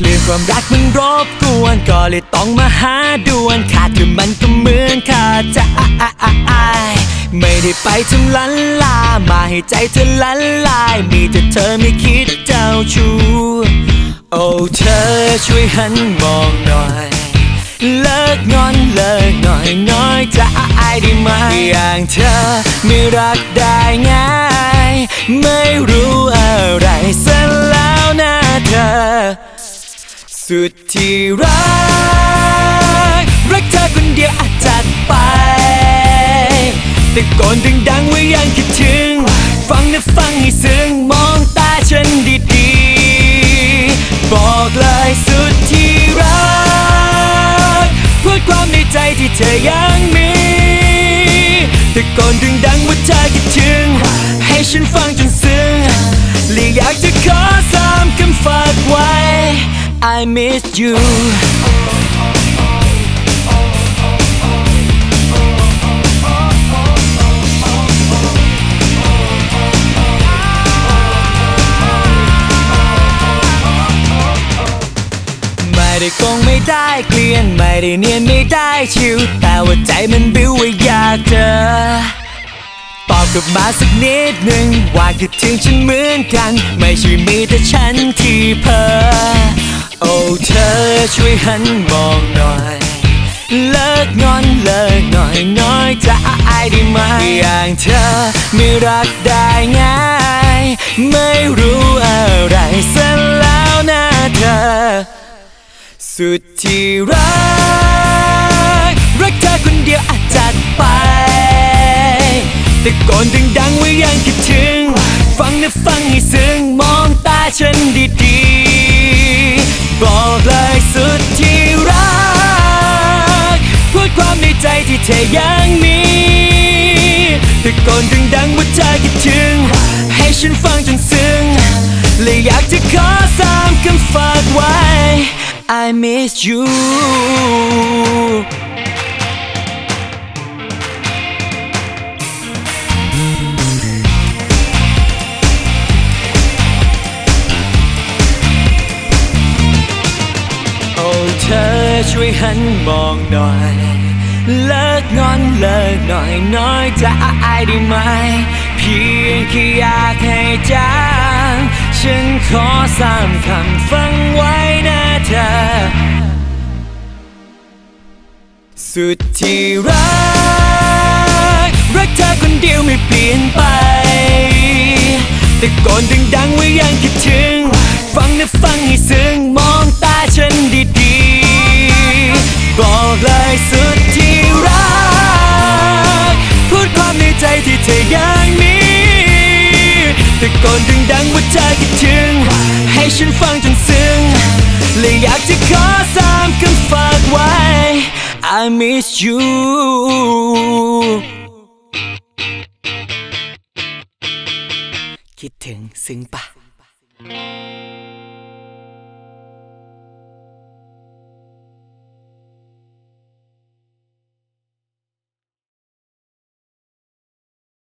เรื่องความรักมันรบกวนก็เลยต้องมาหาด่วนขาดเธอมันก็เหมือนขาดใจไม่ได้ไปทำลันลามาให้ใจเธอละลายมีแต่เธอไม่คิดเจ้าชู้โอ้เธอช่วยหันมองหน่อยเลิกงอนเลิกหน่อยน้อยจะได้ไหมอย่างเธอไม่รักได้ง่ายไม่รู้อะไรซะแล้วนะเธอสุดที่รักเธอคนเดียวอาจจัดไปแต่ก่อนดังๆว่ายังคิดถึงฟังนะฟังให้ซึ้งมองตาฉันดีๆบอกเลยสุดที่รักพูดความในใจที่เธอยังมีแต่ก่อนดังๆว่าเธอคิดถึงให้ฉันฟังจนซึ้งและอยากจะขอซ้ำคำฝากไว้ I miss youไม่ได้โกงไม่ได้เกลียนไม่ได้เนียนไม่ได้ชิวแต่ว่าใจมันบิ้วว่าอยากเจอตอบกลับมาสักนิดหนึ่งว่าคิดถึงฉันเหมือนกันไม่ใช่มีแต่ฉันที่เพ้อโอ้เธอช่วยหันมองหน่อยเลิกงอนเลิกหน่อยน้อยจะได้ไหมอย่างเธอไม่รักได้ง่ายไม่รู้อะไรซะแล้วนะเธอสุดที่รักเธอคนเดียวอาจจัดไปแต่ก่อนดังๆว่ายังคิดถึงฟังนะฟังให้ซึ้งมองตาฉันดีๆบอกเลยสุดที่รักพูดความในใจที่เธอยังมีแต่ก่อนดังๆว่าเธอคิดถึงให้ฉันฟังจนซึ้งและอยากจะขอซ้ำคำฝากไว้ I miss youโอ้เธอช่วยหันมองหน่อยเลิกงอนเลิกหน่อยน้อยจะได้ไหมเพียงแค่อยากให้จางฉันขอซ้ำคำฟังไว้นะเธอสุดที่รักเธอคนเดียวไม่เปลี่ยนไปแต่ก่อนดังๆว่ายังคิดถึงฟังนะฟังให้ซึ้งมองตาฉันดีๆบอกเลยสุดที่รักพูดความในใจที่เธอยังมีแต่ก่อนดังๆว่าเธอคิดถึงให้ฉันฟังจนซึ้งและอยากจะขอซ้ำคำฝากไว้ I miss you คิดถึงซึ้งปะ